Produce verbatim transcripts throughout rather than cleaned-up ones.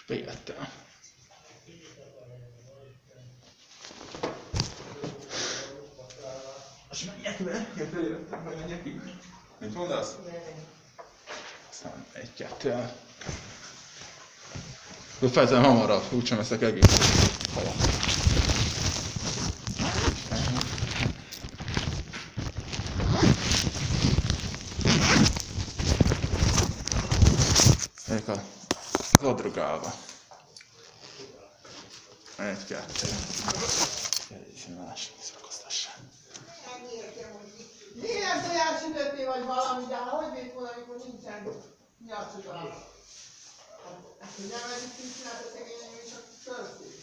Vélettel. És menjek le, jöttem, majd menjek így. Mit mondasz? Aztán egy-kettő. De fejezem hamarabb, úgysem eszek egész hajat. Melyik az odrugálva. Egy-kettő. És más szakoztassál. Milyen tojásütőté vagy valami, de hogy vét volna, amikor nincsen nyarcsuga? Ezt hogy nem eddig így csinált a szegényen, és csak történt.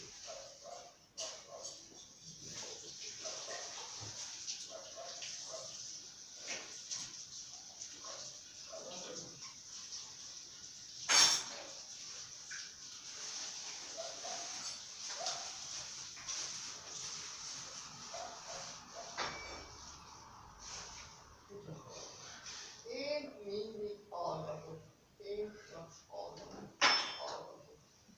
Én mindig hallgatok. Én csak hallgatok. Hallgatok.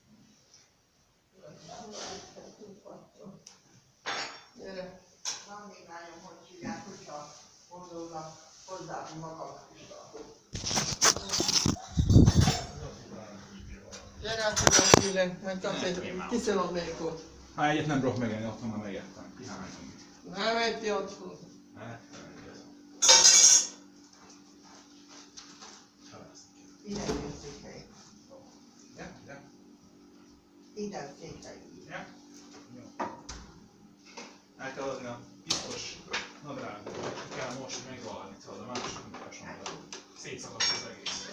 Gyere. Van még lányom, hogy hívják, hogyha gondolnak hozzáadni magamnak is tartok. Gyere át ide, Fille, mert kapsz egy kiszilomlékot. Hát egyet nem tudok megenni, otthon már megettem. Kihányom. Nem egy otthon. Ide jön székely. Ja, ja. Ide székely. Ja. Jó. El kell adni a biztos nadrágot, kell most megvaladni, tudod, a másik munkásomban. Szétszakadt az egész.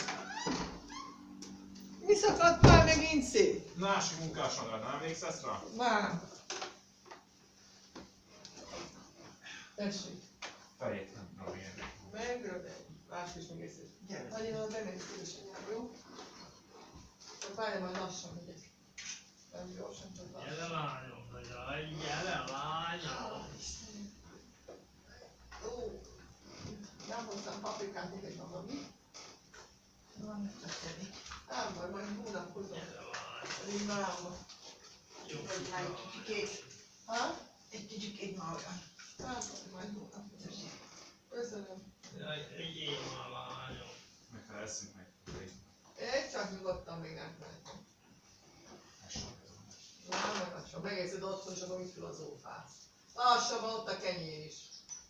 Mi szakadt már megint szét? Másik munkásomban, nem emlékszesz rá? Már. Tessék. Fejét nem tudom érni. Megrövid. Más is még észre. Gyere. Nagyon oda bemegy édesanyám, jó? A pálya majd lassan megyek. Nem gyorsan csak lassan. Gyere lányom, jaj, gyere lányom! Ó, nem hoztam paprikát, még egy magam, mi? Van meg csak tenni. Nem baj, majd hónapkozom. Gyere lányom! Pedig máma. Jó, Vagy már egy kicsikét. Ha? Egy kicsikét maga. Nem baj, majd hónapkozom. Köszönöm. jaj, egyél már lányom! Meg ha eszünk meg. Egy csak nyugodtan még nem mentem. Nem, nem lassan. Megérzed otthon, csak amit filozófálsz. Lassan van ott a kenyér is.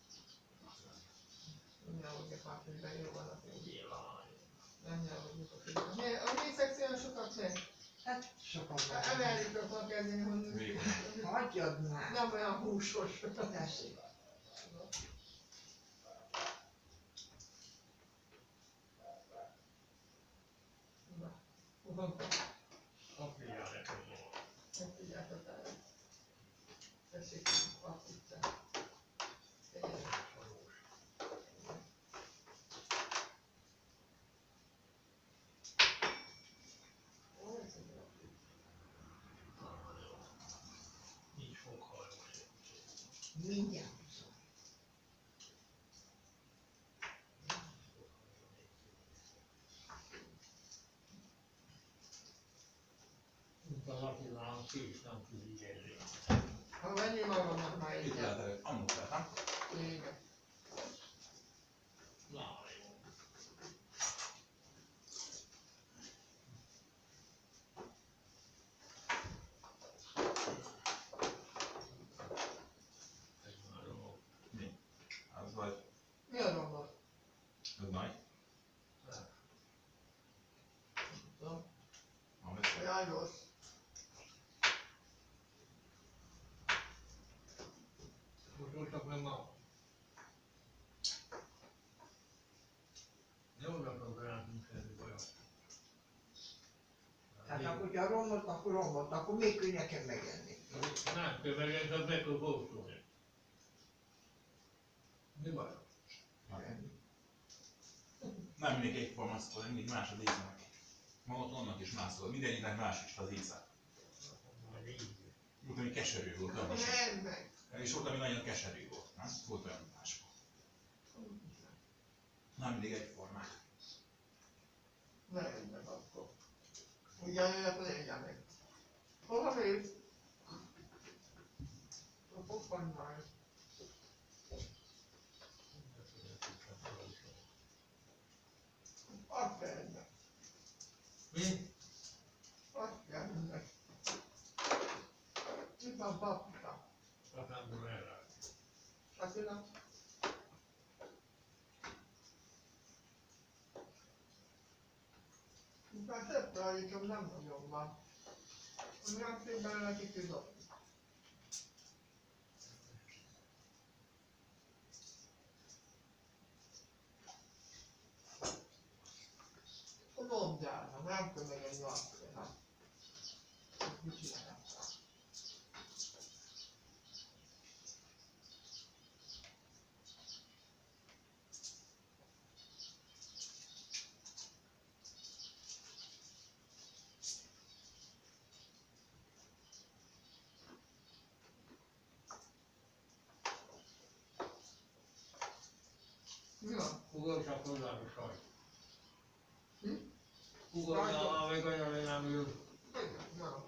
Nem nyelvogják már, hogy jó van a fény. Egyél lányom! Nem nyelvogjuk a fény. A négy szekción sokat megy. Hát sokat van. Emeljük akartam kezdeni, hogy Hagyjad már. nem olyan húsos. Tessék. Kapja nekem volna. Nem tudjátok el. Tessék, azt itt. Nincs foghajó. Mindjárt. Mint a lapilán kés nem tud ügyelni. Ha menjünk magamnak már Itt így. lehet előtt, amúgy lehet, nem? Igen. Lányom! Ez már romok. Mi? Az vagy. Mi a romlott? Ez nagy. Tudom. Van veszély. Jaj, rossz. Most voltak meg ma. Jó napot rántunk semmi bajom. Hát akkor, hogyha romlott, akkor romlott, akkor még könnyű nekem megenni. Nem kell megengedni, be kell gózolni. Mi baj? Nem mindig egyforma szól, mindig más az íze neki. Maga annak is más szól, mindegyiknek más is az íze. Majd így. Volt, ami keserű volt, nem is. Nem meg. És volt, ami nagyon keserű volt, nem? Volt olyan más. Nem mindig egyformák. Nem meg akkor. Ugye jöjjön, akkor legyen meg. Hova mész? A pofon már. Azt kell ennek. Mi? Azt kell ennek. Itt van paprika. Azt nem tudom elrátni. Azt tudom. Már több tarítom nem nagyon van. Nem fél belőle ki tudok. Tudom, gyárna, nem tudom meg egy nyolcfélre. Mit csinálják? Mi van? Ugorjak hozzá a sajt. Hm? Ugorjál meg olyan nem jön. Igen, na.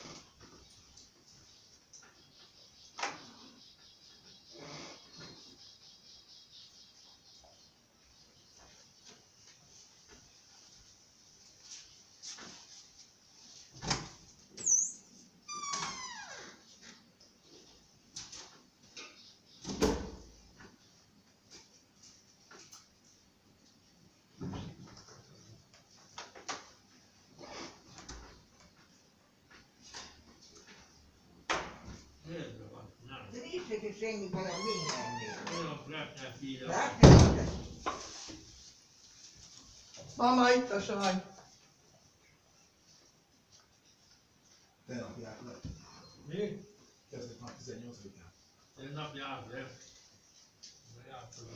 Nézd van, nem. De nincs neki semmi baj a mindennél. Olyan repnek híre. Látod? Mama, itt a saj. Tegnap járt le. Mi? Kezdett már tizennyolcadikán. Egy nap járt le. De jártam.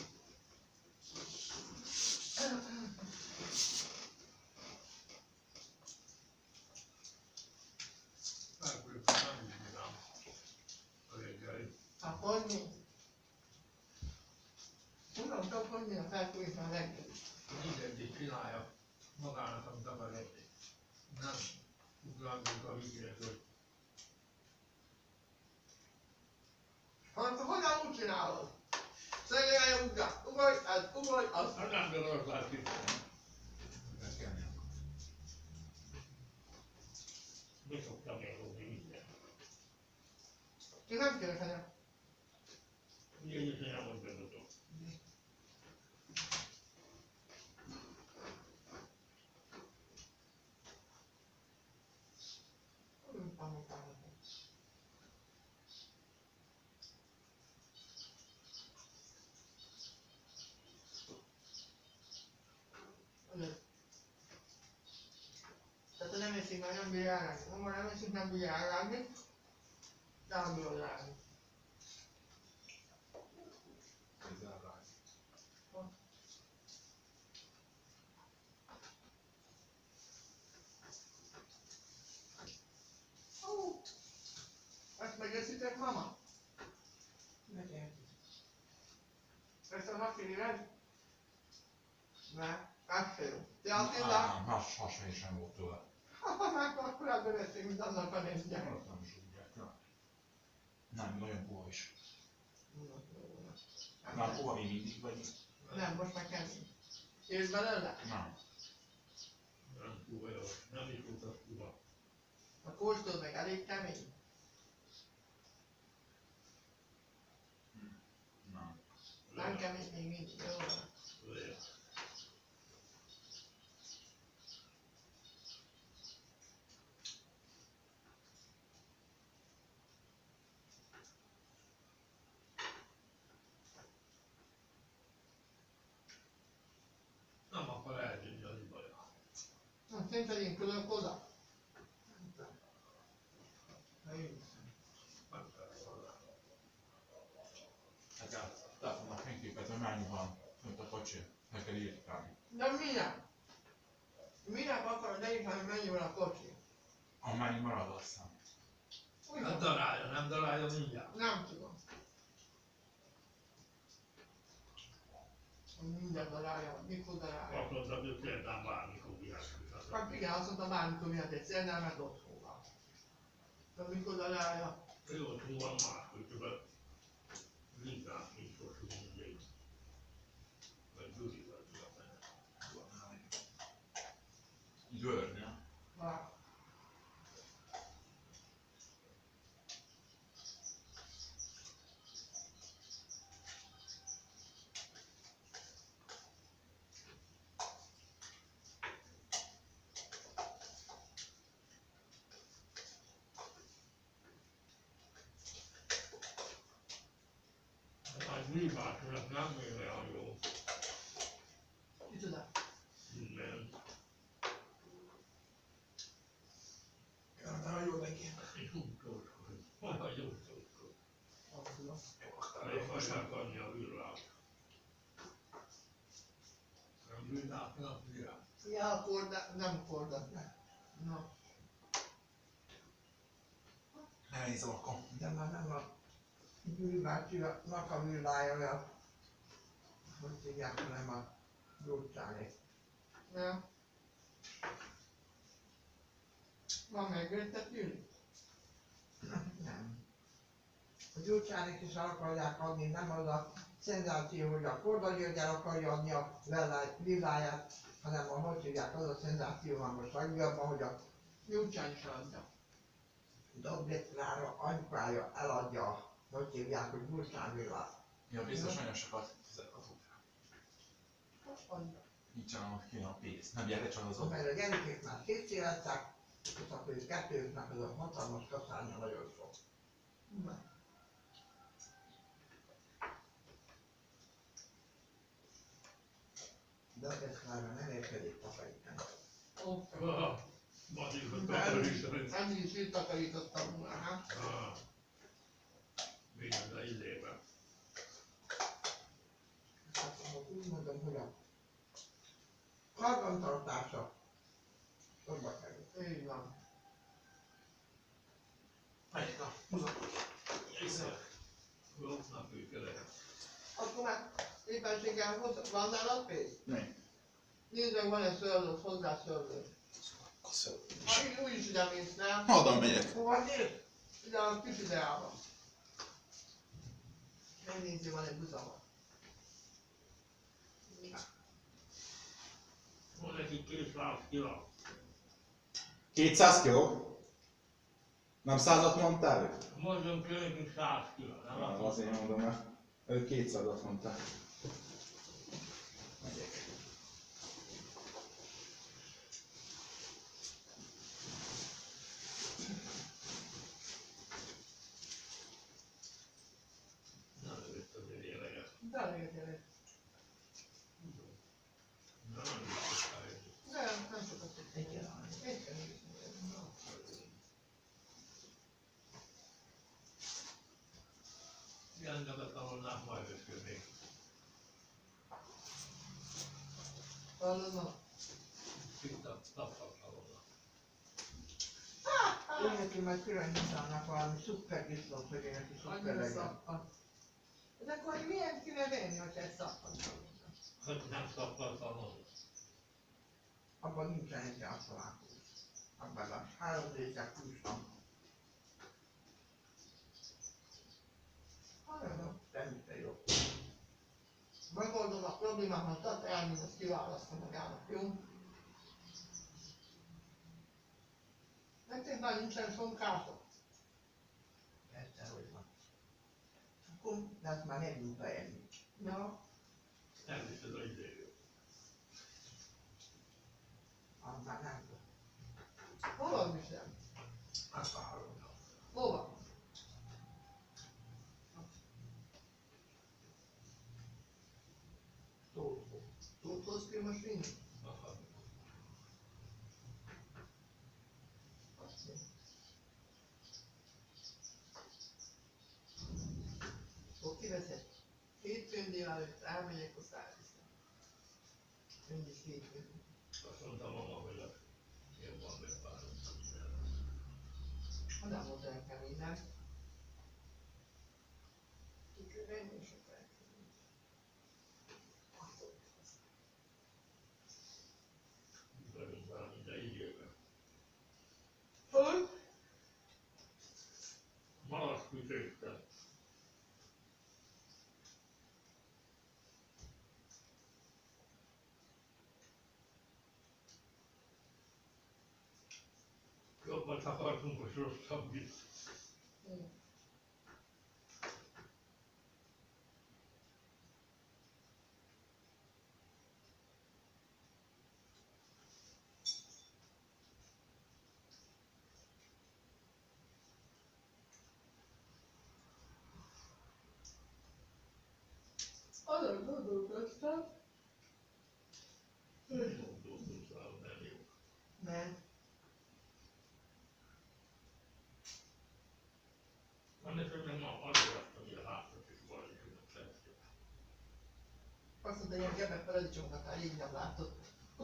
Elkülönben nem is bírám. A reggeli. A fogni. Tudom, csak fogni a felfújítva reggel. Mindenki csinálja magának, amit akar enni. Nem ugrálunk a hígétől. Akkor hogyan úgy csinálod? Szegény ugrál, ugorj, ez, ugorj, az. Hát nem akarok látni. Ez kell nem. Mi szoktam elhozni mindent. Én nem kérek anya. Ugye, hogy nem volt bemutató. Nem pamukálok. Tehát ha nem eszik, már nem bírja elrágni. Ha már nem eszik, nem bírja elrágni. Nem bírja elrágni. Ezzel rá. Ó, ezt megeszitek, mama? Ezt a napirélet? Ne, ez se jó. Te Attila? Nem, has, hasonló sem volt tőle. Ha már akkor abban veszünk, mint annak a nézje. Nem is úgy ja. Nem, nagyon puha is. Már puha még mindig, vagy? Nem, most már kemény. Érsz belőle? Nem. Nem puha jó. Nem is volt az puha. A kóstol meg elég kemény. Nem. Nem kemény még mindig, jó van. Lehet. Nem akar eltűnni az ibaja. Na, szerinted én különk oda? Na, én hiszem. Nem kell hozzá. Nekem telefonnak fényképet, hogy mennyi van fönt a kocsi. Meg kell írtani. De minek? Minek akarod leírni, mennyi van a kocsi? Amennyi marad aztán. Nem Ugyan? darálja, nem darálja mindjárt. Nem tudom. Minden darálja, mikor darálja. Azt mondtam, hogy például bármikor virágzik. Hát igen, azt mondta, bármikor miatt egy szerdán, mert otthon van. De amikor leállja, Jó, túl van más, hogy többet linkát nincs most mindig. Vagy Gyurival tudod. György, ja. hát, Hát Gyuribácsonak nem még olyan jó. micsoda? Nem. Nagyon jó neki. És úgy tózsol. Olyan jó tózsol. Azt tudom. Nem akarják adni a villát. Nem villáknak villát. Ja, korda, nem korda. Na, Elnézem akkor. De már nem a Gyűlbácsinak a villája olyan, hogy hívják, hanem a Gyurcsáné. nem. Van megöltet Gyuri? Nem. A Gyurcsánék is el akarják adni, nem az a szenzáció, hogy a Korda György el akarja adni a villáját, hanem a, hogy hívják, az a szenzáció van most legjobban, hogy a Gyurcsány is adja. Dobrik Klára anyukája eladja, hogy hívják, hogy Gyurcsán villát. Ja, biztos nagyon sokat fizet az útra. Adja. Nincsen annak kéne a pénz. Nem gyere csak az ott. Mert a gyerekek már szétszélettek, és akkor ők kettőknek az a hatalmas kaszánya nagyon sok. Na. De ez már nem érkezik takarítani. Ó, Madikot Ennyi, takarítani. ennyi is itt takarítottam volna, hát. Ah. Minden az idében. Hát akkor úgy mondom, hogy a karbantartása sokba kerül. Így van. Melyik a húzom? Észre. Lopnak őket. Akkor már éppenséggel hoz- van nálad pénz? Nem. Nézd meg, van-e szörlőt, hozzá szörlőt. Köszönöm. Ha így úgy is ide mész, nem? Oda megyek. Hova néz? Ide a kis ideában. Megnézzük, van egy buzama. Van nekik kétszáz kiló. kétszáz kiló? Nem százat mondtál ő? Mondom ki nekik száz kiló, nem? Ah, azért mondom, mert ő kétszázat mondta. Megyek. Nem lőtt azért éleget. De elég gyere. Nem lőtt. Nem, nem sokat tudsz. Egy Egy kell nézni. Rendelet, ahol nem majd öszködnék. Hallod, na? Itt a tapasztal volna. Én neki majd külön nyitának valami szuper viszont, hogy én neki szuper Annyira legyen. szappan. De akkor milyen kéne venni, hogyha egy szappan van? Hogy nem tapasztal volna. Abban nincsen egy általán. Abban a három részek húsnak. Hallod, Semmi jó. megoldom a problémámat, tehát elmész, azt kiválasztom magának, jó? Nektek már nincsen szomkátok? Persze, hogy van. Akkor, de azt már nem tudta enni. Ja. Elviszed a idejét. Az már nem tud. Hova viszem? Azt a három. Hova? Tózó. Tóthoz kell most vinni? Aha. Azt mondja. Akkor kiveszed. Hétfőn délelőtt elmegyek, azt elviszem. Mindig hétfőn. Azt mondta mama, hogy a én van még pár. Ha nem volt nekem minden. Ki kell venni, és akkor el kell vinni. Velünk valami, de így Jobbat akartunk, most rosszabb is. Azon gondolkoztam, Nem gondolkoztál, nem jó. mert Annak nem ma azért láttam, hogy a hátat is valamiket lesz. azt mondta, ilyen gebek paradicsomnak már így nem látott.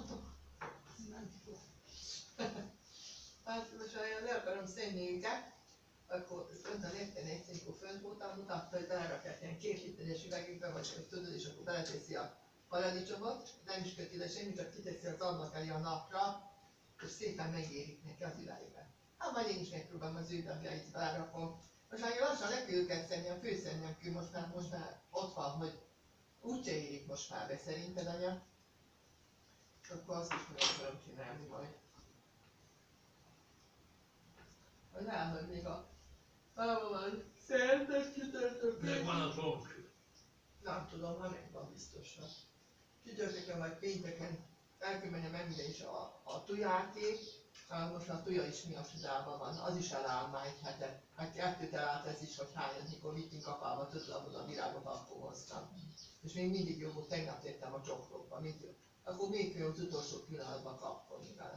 Hát most ha én le akarom szedni őket, akkor fönt a lépten egy amikor fönt voltam, mutatta, hogy belerakják ilyen két literes üvegükbe, vagy hogy tudod, és akkor beleteszi a paradicsomot, nem is köti le semmi, csak kiteszi az ablak elé a napra, és szépen megérik neki az üvegbe. Hát majd én is megpróbálom az ő darabjait belerakom. Most már lassan le kell őket szedni, a főszednem kell, most már, most már ott van, hogy úgyse érik most már be szerinted, anya. Akkor azt is meg akarom csinálni majd. Hogy elmegy még a... Ahol van szerdes csütörtökön. Megvan a torcs. Nem tudom, ha megvan biztosan. Csütörtökön vagy pénteken el kell menjem enni is a, a tujáké. Most már a tuja is mi a csodában van, az is eláll már egy hete. Hát kettőt elállt ez is, hogy hányan, mikor vittünk apába, tudod, a virágot akkor hoztam. És még mindig jó volt, tegnap tettem a csokrokba, mindig. Akkor még kell az utolsó pillanatban kapkodni vele.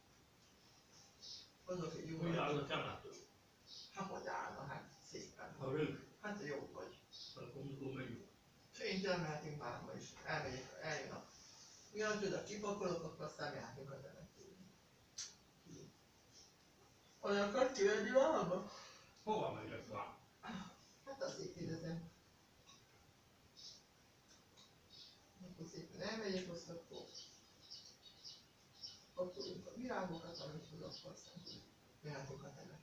Azok, hogy jó. Hogy áll a temető? Hát hogy állna, hát szépen. A rög. Hát jó vagy. Akkor mikor megyünk? Szerintem mehetünk már ma is. Elmegyek, eljön a... Miért tudod, kipakolok, akkor aztán mehetünk a temetőre. Olyan akarsz kivenni valahol? Hova megyek már? Hát azért kérdezem. Akkor szépen elmegyek, azt akkor... Pakolunk a virágokat, amit hozok, aztán mehetünk a temetőre.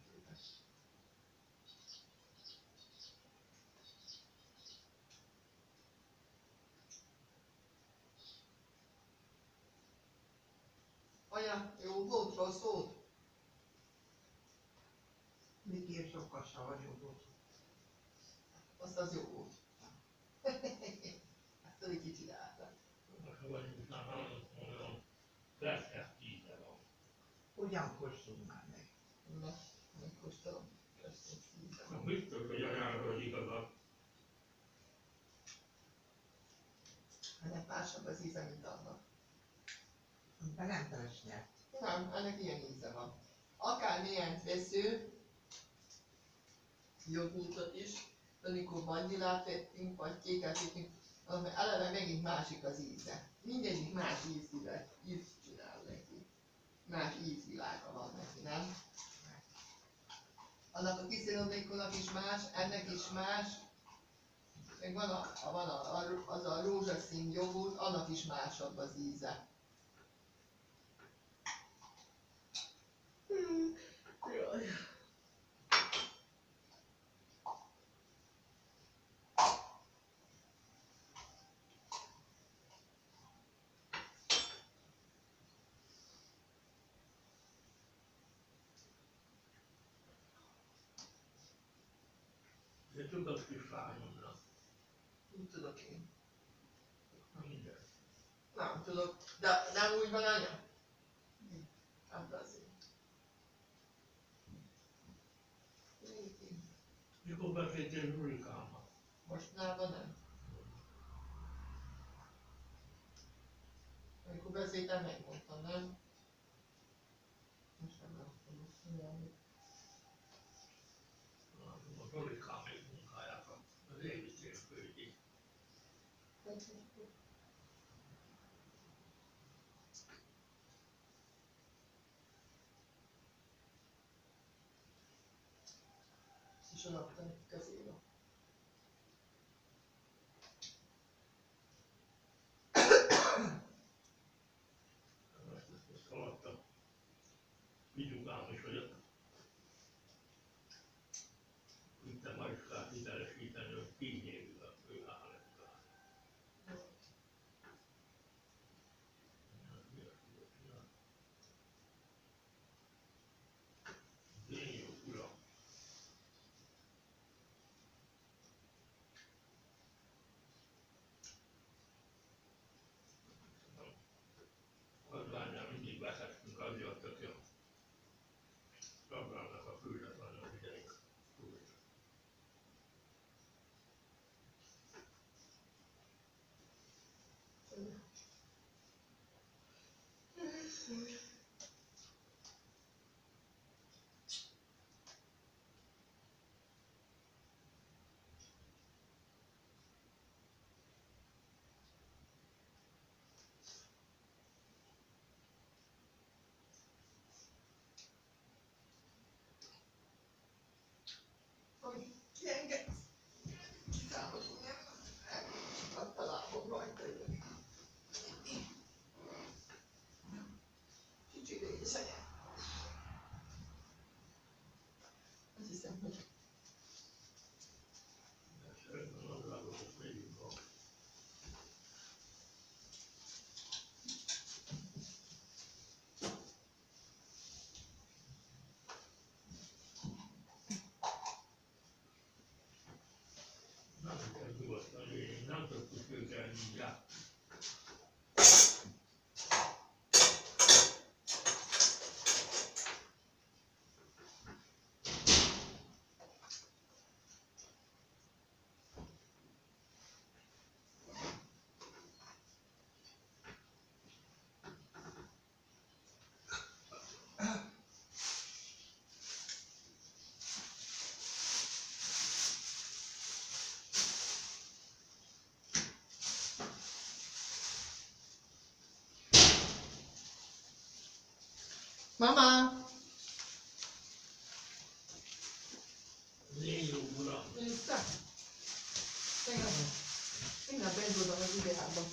Anya, jó volt, rossz volt? Miképp sokkal savanyú volt. Azt az jó volt. Ezt egy kicsit álltam. Most vagyunk már olyan leszkes íze van. Ugyan kóstold már meg. Na, megkóstolom. Köszönöm szépen. Na, biztos, hogy anyának az igazat. Ennek másabb az íze, mint annak. De nem keres nyert. Nem, ennek ilyen íze van. Akármilyen vesző, jogurtot is, amikor vanillát vettünk, vagy kéket vettünk, eleve megint másik az íze. Mindegyik más ízvilág, ízt csinál neki. Más ízvilága van neki, nem? Annak a kiszirodékonak is más, ennek is más. Meg van, a, a, van a, a, az a rózsaszín jogurt, annak is másabb az íze. Hmm. Jaj. De tudod kis lányomra. Úgy tudok én. Na minden. Nem tudok. De nem úgy van, anya? Hát azért. Mikor beszéltél Zsulikámmal? Mostanában nem. Amikor beszéltem, megmondtam, nem? Most nem láttam azt mondani. A Zsulikám még munkáját az építésfőgyé. És adtam a kezébe. Ezt hallottam. Vigyugám is vagyok. Itt a Mariskát hitelesíteni, hogy tíz évig a főállásra. édesanyám. Azt hiszem, hogy Szeretném az állatot megyünk a... Nem kell nyugodtan jöjjön, nem tudtuk őket mindjárt. Mama! Légy jó, uram! Vissza! Tegnap minden benzódom az ideában.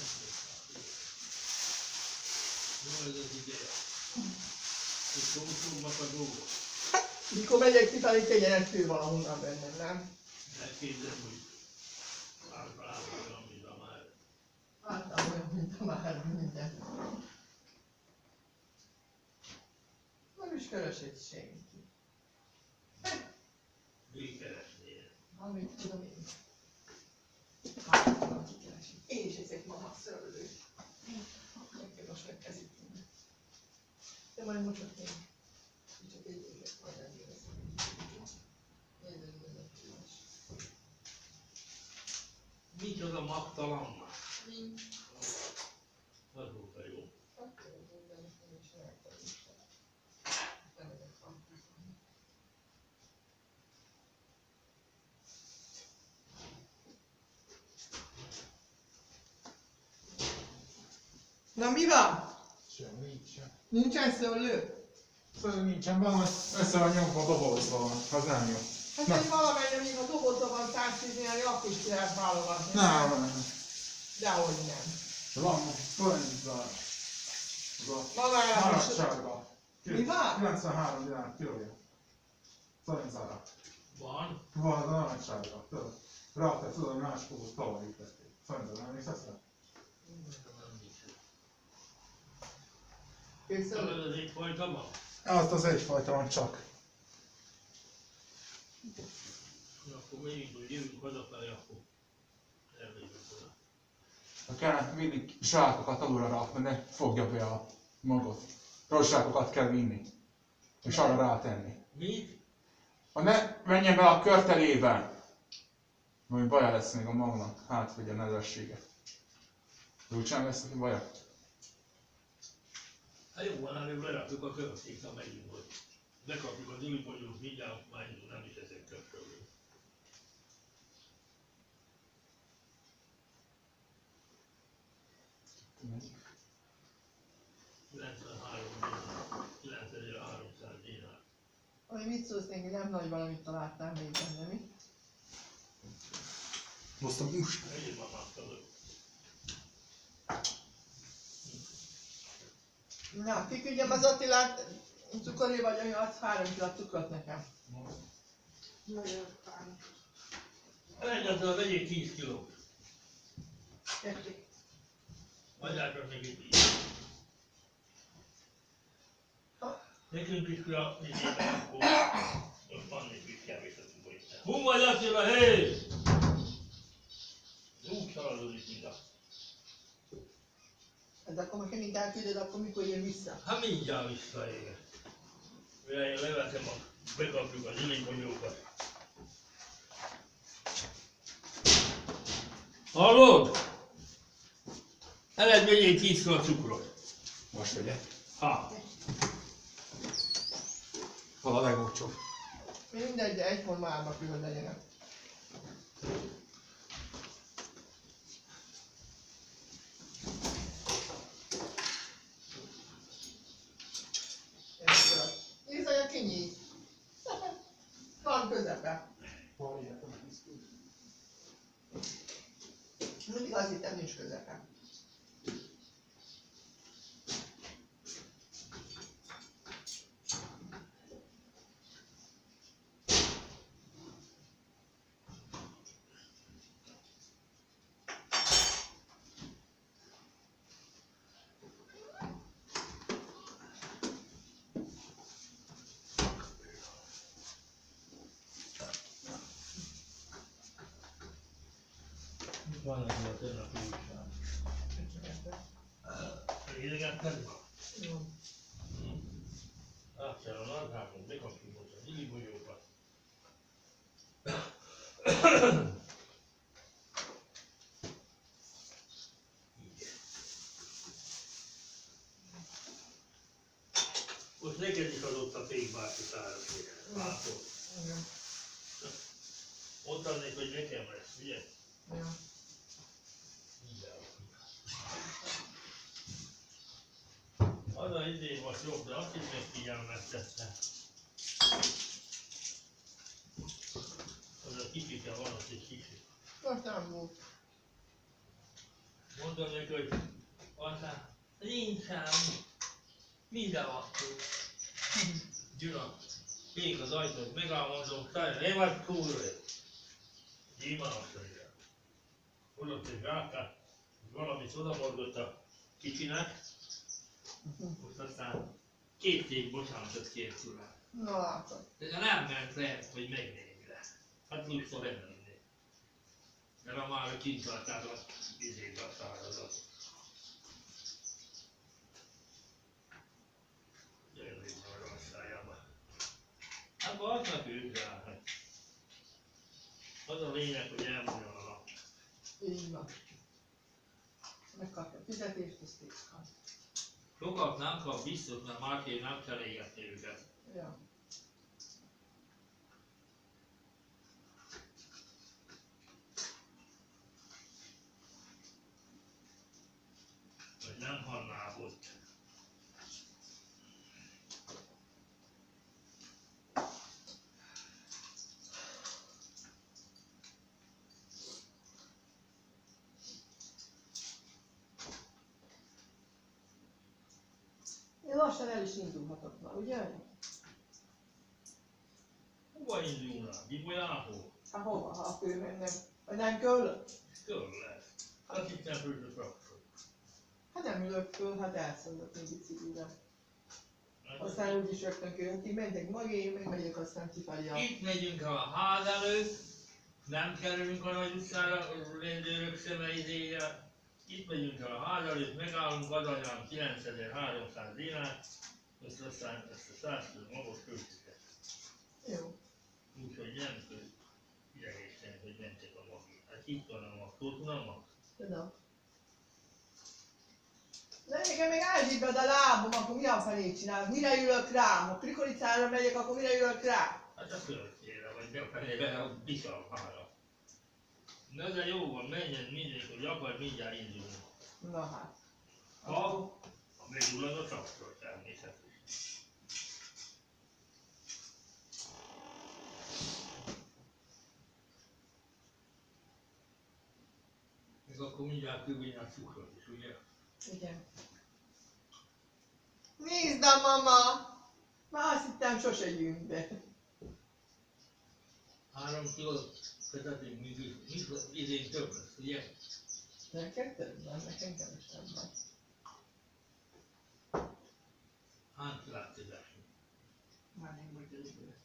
Jó ez az ideje. És szószóbbak a dolgok. Mikor megyek kifelé, tegyenek fő valahonnan bennem, nem? Elképzelem, hogy általában olyan, mint a már. Általában olyan, mint a már minden. Nem is keresett senki. Mi keresnél? Amit tudom én. Hát, valaki keresik. Én is ezek mama szörlő. Nekem most megkezdik. De majd most csak én. Csak egy évet majd elérezem. Nézzük meg a tudás. Micsoda magtalan? Mi? Azóta jó. Hát, de nem is eltem is. Nem ezek van. Na mi van? Semmi nincsen. Nincsen szőlő? Szóval nincsen, van, hogy össze van nyomva a dobozba, az nem jó. Hát Na. egy valamennyire még a dobozban van száztíznél, akkor is ki lehet válogatni. Nem, nem. Dehogy nem. Van, van ez a... Az a Magára is. maradsága. Mi van? kilencvenhárom dinár kilója. Szerinzára. Van? Van az a narancsárga, tudod? Ráte, tudod, más fogod tavaly ütették. Szerinzára, nem emlékszesz rá? Kék szőlő? Talán ez egyfajta van? Azt az egyfajta van csak. Na, akkor megyünk, hogy jövünk hazafelé, akkor elmegyünk oda. Ha kellene vinni zsákokat alulra rakni, ne fogja be a magot. Rossz zsákokat kell vinni. És arra rátenni. Mit? Ha ne menjen be a körtelében, majd baja lesz még a magnak, hát vagy a nedvességet. Úgy sem lesz neki baja? Hát jó van, előbb lerakjuk a követést, ha megyünk, hogy bekapjuk az ülőpogyót, mindjárt már nem is ezek köpködünk. kilencvenhárom dinár, kilencezer-háromszáz dinár. Ami mit szólsz neki, nem nagy valamit találtál még benne, mi? Hoztam most. Egyéb a magtadok. Na, kiküldjem az Attilát, cukoré vagy, ami adsz három kiló cukrot nekem. Nagyon fáj. Egyáltalán vegyék tíz kilót. Tessék. Adjátok neki tíz. Nekünk is kell nézében, akkor most van még itt kevés a cukorítás. Hú vagy Attila, hé! Úgy szaladozik mind. Ez akkor most mind elküldöd, akkor mikor jön vissza? Hát mindjárt visszaér. Mire én leveszem, a, bekapjuk az ülőkonyókat. Hallod? Eled vegyél tíz kiló cukrot. Most vegye. Ha. Hol a legolcsóbb? Mindegy, de egyforma árba küldöd legyenek. Nézd, hogy a kinyit. Van közepe. Mindig azt hittem, nincs közepe. Van egy a tegnapi újság. Idegetted? Jó. Át kell a nadrágot, bekapcsolod az illibolyókat. Most neked is adott a fékbácsi szárazét. Látod? Igen. Ott adnék, hogy nekem lesz, ugye? Ja. Az a izé most jobb, de azt is megfigyelmeztette. Az a kicike van, az egy kicsi. Most nem volt. Mondom neki, hogy aztán nincsen, minden van. Gyula, ég az ajtót, megállmondom, szálljon, én vagy túlra. Gyima azt mondja. Hozott egy zsákát, valamit odamorgott a kicsinek, most aztán két ég bocsánatot kért tőle. Na látod. De nem ment le, hogy megnézze. Hát lusta bemenni. Mert a már kint tartál a vizébe a szárazat. Gyerünk arra a szájába. Hát adnak ők rá. Hát. Az a lényeg, hogy elmondjon a nap. Így van. Megkapja a fizetést, azt így kap. Sokat nem kap biztos, mert másképp nem kell égetni őket. Ja. Hogy nem hannák ott. Én lassan el is indulhatok már, ugye? Hova indulnál? Bibolyához? Hát hova, ha főmennem? Vagy nem köllök? Körül lesz. Azt hittem, hogy a traktor. Hát nem ülök föl, hát elszondok még biciklire. Aztán úgyis rögtön kijön ki, mentek magé, meg megyek aztán kifelé a... Itt megyünk a ház előtt, nem kerülünk a nagy utcára, a rendőrök szemeidére. Itt megyünk a ház előtt, megállunk, adanyám kilencezer-háromszáz dinár, azt aztán ezt a százszor magas költséget. Jó. Úgyhogy nem kell idegesíteni, hogy mentek a magé. Hát itt van a mag, tudod, nem mag? Tudom. De nekem még elzsibbad a lábom, akkor mi a felé csinálok? Mire ülök rá? Ha krikoricára megyek, akkor mire ülök rá? Hát a költségre, vagy befelé a biszalmára. De de jó van, menjen mindig, hogy akar, mindjárt indulni. Na hát. Ha, ha megulad a traktor természetesen. Meg akkor mindjárt küldjén a cukrot is, ugye? Igen. Nézd a mama! Már azt hittem sose jön be. Három kilót vezetünk mindig, idén több lesz, ugye? Neked több van, nekem kevesebb van. Hány kilátszidás? Már nem volt az idő.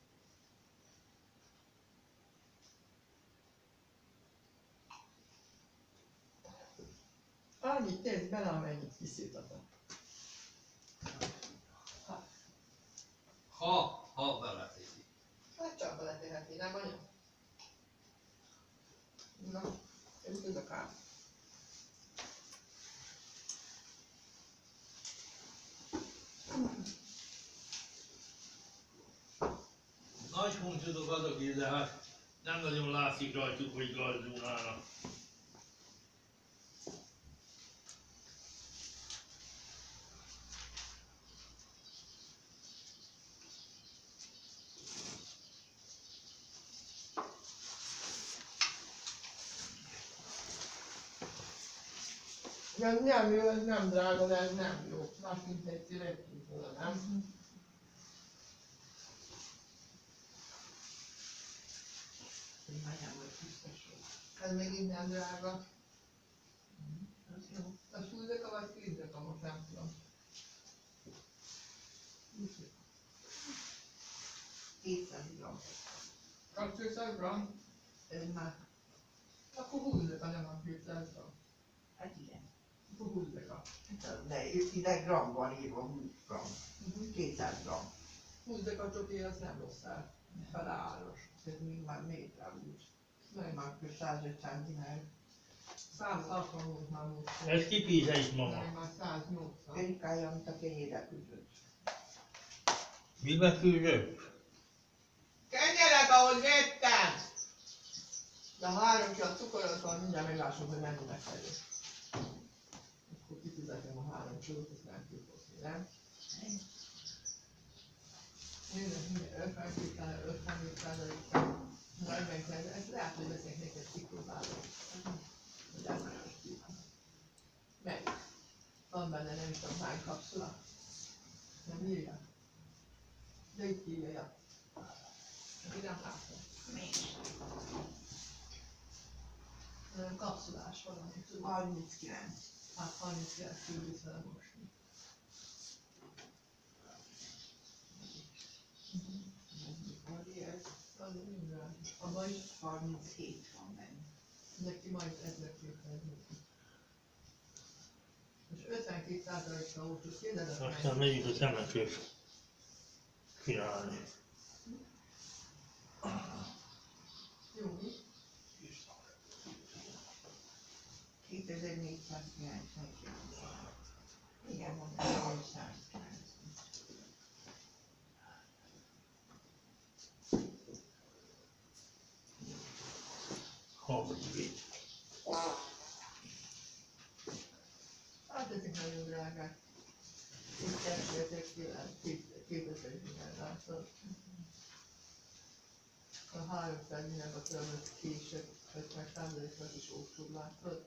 Annyit tesz bele, amennyit kiszűtatok. Ha, ha beleteszi. Hát csak beleteheti, nem anya? Na, ez tudok ám. Nagy huncsodok azok is, de hát nem nagyon látszik rajtuk, hogy gazdulnának. Ja, nem jó, ez nem drága, de ez nem jó. Más mint egy születésből, nem? Ez megint nem drága. Ez jó. A súlyzaka vagy fűzaka, most nem tudom. kétszáz gramm. kétszáz gramm? Ez már Akkor húsz deka, nem a kétszáz gram. Hát igen. Akkor húsz deka. De ide gram van írva, húsz gram. kétszáz gram. húsz deka csoki az nem rossz el. Felállós. Ez még már még rá úgy. Meg Már kb. százötven dinár. száz hatvan volt már most. Ez kipíze itt mama. Meg már száznyolcvan. Erikája, amit a kenyére küldött. Mibe fűzött? Kenyeret, ahogy vettem! De ha három ki a cukorot van, mindjárt meglássuk, hogy mennyinek vagyok. Akkor kifizetem a három kilót, ezt nem kifozni, nem? Minden, minden, ötven-ötven százalékkal. negyven kell, de ezt lehet, hogy veszek neked kipróbálom. Hogy elmegyek ki. Meg. Van benne nem is tudom hány kapszula. Nem írja. De itt írja, ja. Én nem látom. Nem, kapszulás valami, tudom. harminckilenc. Hát harminckilenc küldjük vele most. Az minden. Abban is harminchét van benne. neki majd ezerkétszáz. És ötvenkét százalékkal olcsó, kérdezett meg. Aztán megyünk a temetőt csinálni. Jó, mi? kétezer-négyszázkilencvenkilenc. Igen, mondom, nyolcszázkilencven. Harminc. Hát ezek nagyon drágák. Itt kettőtek kétezer minden látod. A háromszáz minden a törölt később, ötven százalékot is olcsóbb látod.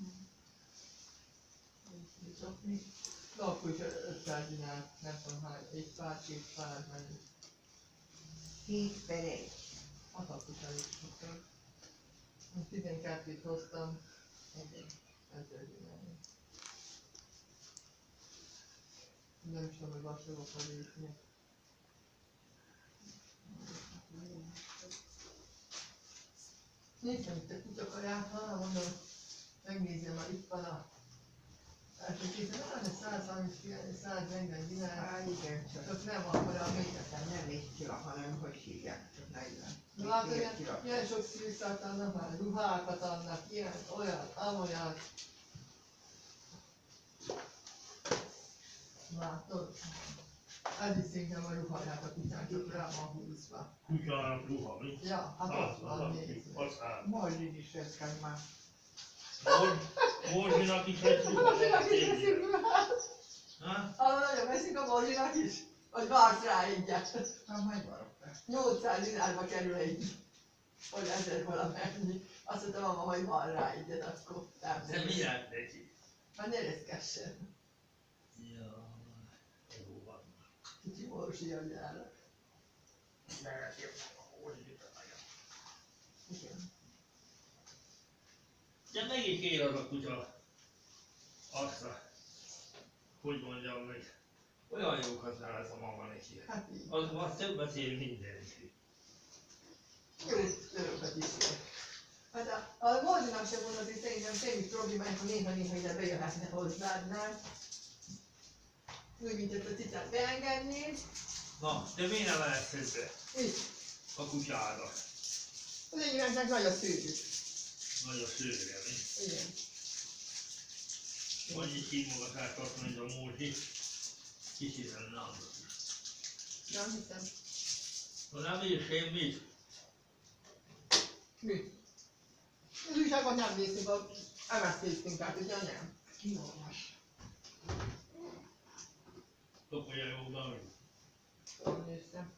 Na akkor is ötszáz dinár, nem tudom hány, egy pár, két pár menni. hét per egy. Hát akkor is elég sokkal. tizenkettőt hoztam, ezer dinárni. Nem is tudom, hogy vasalok a lépni. Néztem itt a kutyakaját, ha mondom, megnézem, már itt van a első kézen, nem lenne száz harminckilenc, száz negyven dinár, Á, igen, csak csak nem akkor a még. nem, nem egy kila, hanem hogy hívják, csak negyven. Na hát Még ilyen, kila. ilyen sok szűkszart annak már, ruhákat annak, ilyen, olyan, amolyan. Látod? Elviszik nem a ruháját a kutyán, csak rá van húzva. Kutyának ruha, mi? Ja, hát ott van, nézd meg. Az áll. Majd is ez kell már. Morzsinak is egy ruha. Morzsinak is veszik ruhát. Ha? Ah, nagyon veszik a morzsinak is, hogy vársz rá egyet. Hát majd varok be. nyolcszáz dinárba kerül egy, vagy ezer valamennyi. Azt mondtam, mama, hogy van rá egyet, akkor nem. De mi járt neki? Hát ne reszkessen. Ja, jó van. Kicsi morzsi a gyára. Igen. De meg is ér az a kutya. Azt a, hogy mondjam meg, olyan jó használata a mama neki. Hát így. Az már többet ér mindenki. Jó, öröket is ér. Hát a, a morzsinak sem volt azért szerintem semmi problémája, hogy néha-néha ide bejöhetne hozzád, nem? Úgy, mint ezt a cicát beengednéd. Na, de miért nem lehet szedve Itt. a kutyára? Az enyémeknek nagy a szőrük. Nagy a szőre, mi? Igen. Annyi simogatást azt mondja a Mózsi, kicsit nem adott is. Nem hiszem. Ha nem ér semmit, Mi? Az újságban nem néztünk, a em es néztünk át, ugye nem? Kiolvas. akkor olyan jó van. Tudom, néztem.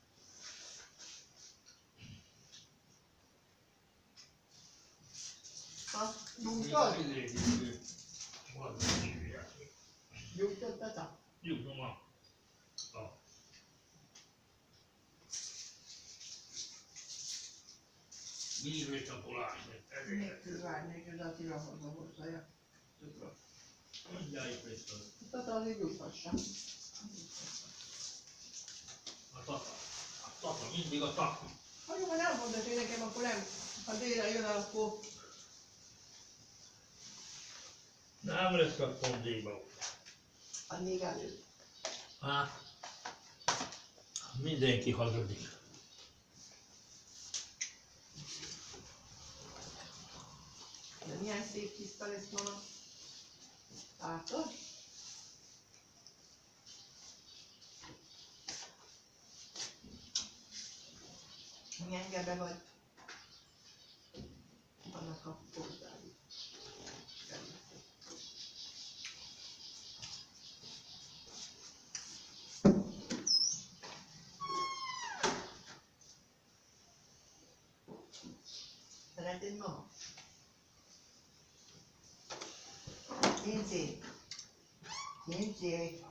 Ha, gyújtod? Van, hívják. Gyújtod, tata? Jutom a... a... vízvécsapolás, meg Még ezeket. külvárni, hogy az Attila hozza hozzája. Cukrot. Mondjál is vissza. Tata azért gyújthassa. A tata. A tata, mindig a tata. Ha jó, ha nem mondod, hogy nekem akkor nem, ha délre jön el, akkor Nem lesz a fondéba. A még előtt. Hát, mindenki hazudik. De milyen szép tiszta lesz, mama. Látod? Milyen gebe vagy? Annak a portáli. Szereted, mama? Kinci. Kinci.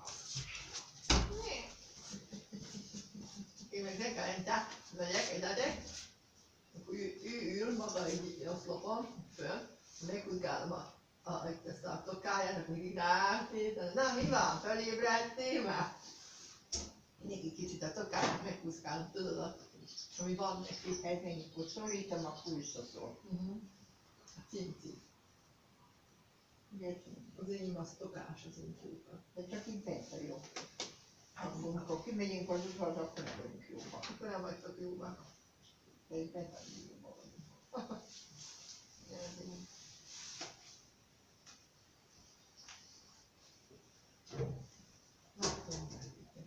Én meg nekem megyek egy adek, akkor ő, ő ül maga egy oszlopon, föl, megkuzgálom a, a, ezt a tokájának, mindig rátéd, na mi van, felébredtél már? Mindig kicsit a tokájának megkuzgálom, tudod, a, ami van neki. Egy mennyit szorítom, akkor visszaszól. Uh-huh. A cinci. Ugye, Az enyém az tokás, az én csúka. de csak így persze jó. Akkor, amikor kimegyünk az utcára, akkor nem vagyunk jóban. Akkor nem vagytok jóban. De így persze jóban vagyunk. Gyerünk. Látom melléket.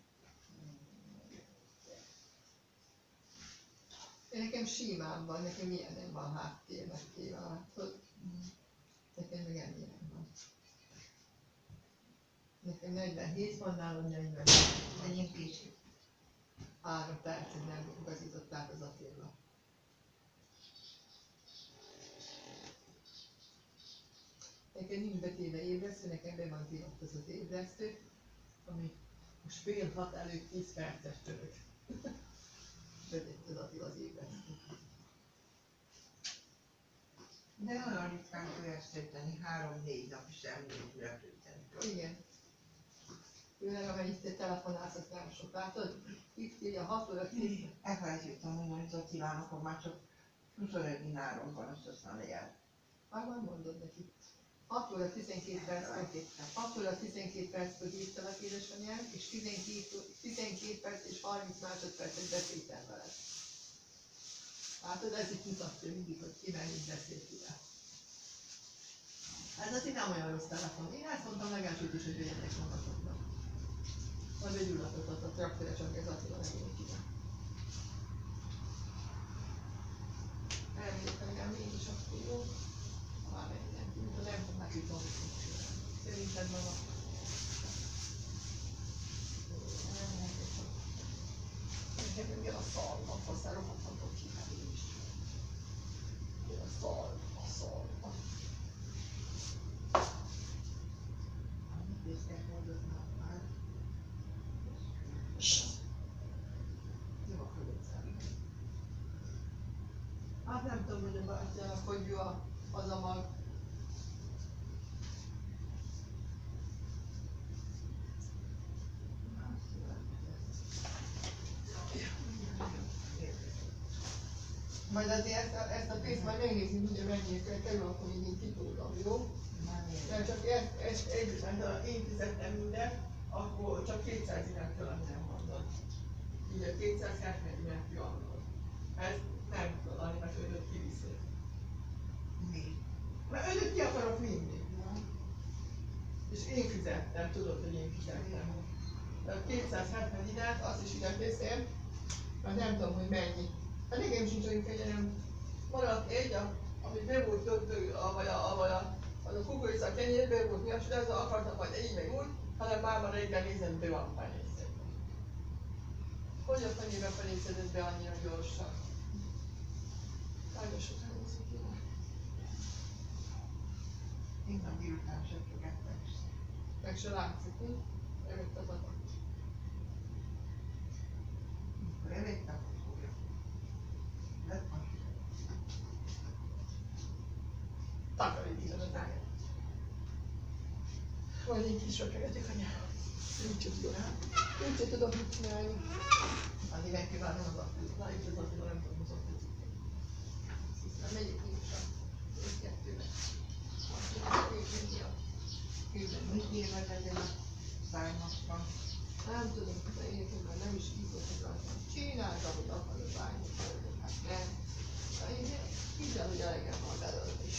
Nekem simán van, nekem ilyen nem van háttérnek kéve, látod? Nekem meg ennyire van. Nekem negyvenhét van, nálad negyven. Menjünk kicsit. Három percig nem igazították az Attila. Nekem nincs betéve ébresztő, nekem be van tiltott az az ébresztő, ami most fél hat előtt tíz perces török. Betett az Attila az ébresztő. De olyan ritkán kell ezt tenni, három-négy nap is elmúlik letölteni. Igen. Főleg amennyit te telefonálsz, azt nem sok, látod? Itt írja hat óra tíz. Elfelejtettem mondani, hogy az Attilának, akkor már csak huszonöt dináron van, azt aztán lejár. Már van mondod neki. hat óra tizenkét perckor, hat óra tizenkét perckor hívtalak édesanyám, és tizenkét, tizenkét perc és harminc másodpercet beszéltem veled. Látod, ez itt mutatja mindig, hogy ki mennyit beszélt ide. Ez azért nem olyan rossz telefon. Én ezt mondtam legelsőt is, hogy vegyetek magatoknak. Majd egy ulatot a traktorra, csak ez Attila nem jön ide. Elméletem, mégis akkor jó. Már nem tudom, nem tudom, neki tudom, szerinted maga. Nekem még a szalma, aztán rohadhatok ki, hát én is. A szalma, a szalma. Amit észre mondatnál már. Nem akarod szállni. Hát nem tudom, hogy a bátyának hogy jó a, az a mag. Majd azért ezt a, ezt a pénzt majd megnézzük, hogy mennyire kerül, akkor még én kitúlom, jó? Mert csak ezt, ezt egy, mert én fizettem mindent, akkor csak kétszáz irányt fölött nem mondod. Így a kétszázhetven irányt jönnek. Ez nem tudod adni, mert ötöt kiviszed. Mi? Mert ötöt ki akarok vinni. És én fizettem, tudod, hogy én fizettem. De a kétszázhetven irányt azt is ide teszem, mert nem tudom, hogy mennyi. Hát nekem sincs olyan kegyelem. Maradt egy, a, amit be volt több, a, vagy a, a, vagy a, az a kukorica kenyér, be volt miatt, de ezzel akartam majd így meg úgy, hanem már ma reggel nézem, be van fenészedve. Hogy a fenébe fenészedett be annyira gyorsan? Nagyon sokan nézik ide. Innen délután söpögettek. Meg se látszik, mi? Elvett az adat. Akkor elég nem fogja. Lett most. Takarítod az ágyat. Majd én kis rökegetek anyám. Nincs tudom. Nincs tudom mit csinálni. Addig megkívánom az Attilát. Na itt az Attila, nem tudom mozogni az itt. Aztán megyek én is a kettőbe. Azt mondja, hogy én miatt. képzelni. Mit kéne legyen a szájnakkal? Nem tudom, de én tudom, nem is hívott rajta. Csinálta, hogy akar a bányot földön, hát nem. De én hiszem, hogy elegem van belőle is.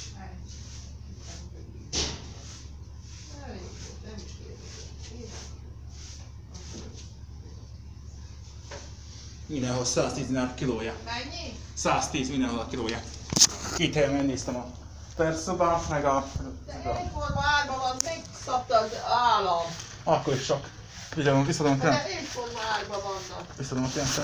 Elég volt, nem is kérdezem. Én nem tudom. Mindenhol száztíz dinár kilója. Mennyi? száztíz mindenhol a kilója. Két helyen megnéztem a perszobán, meg a... De egyforma árban van, megszabta az állam. Akkor is sok. Vigyelom, visszadom, nem? De egyforma árban vannak. Visszadom a pénzt.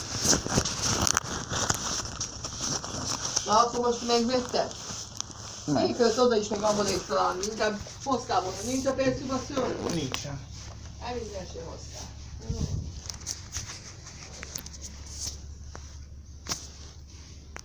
Na akkor most megvetted? Ékölt oda is meg abban is találni, inkább hoztál volna. Nincs a percük a szőlő? Nincsen. Elég sem hoztál.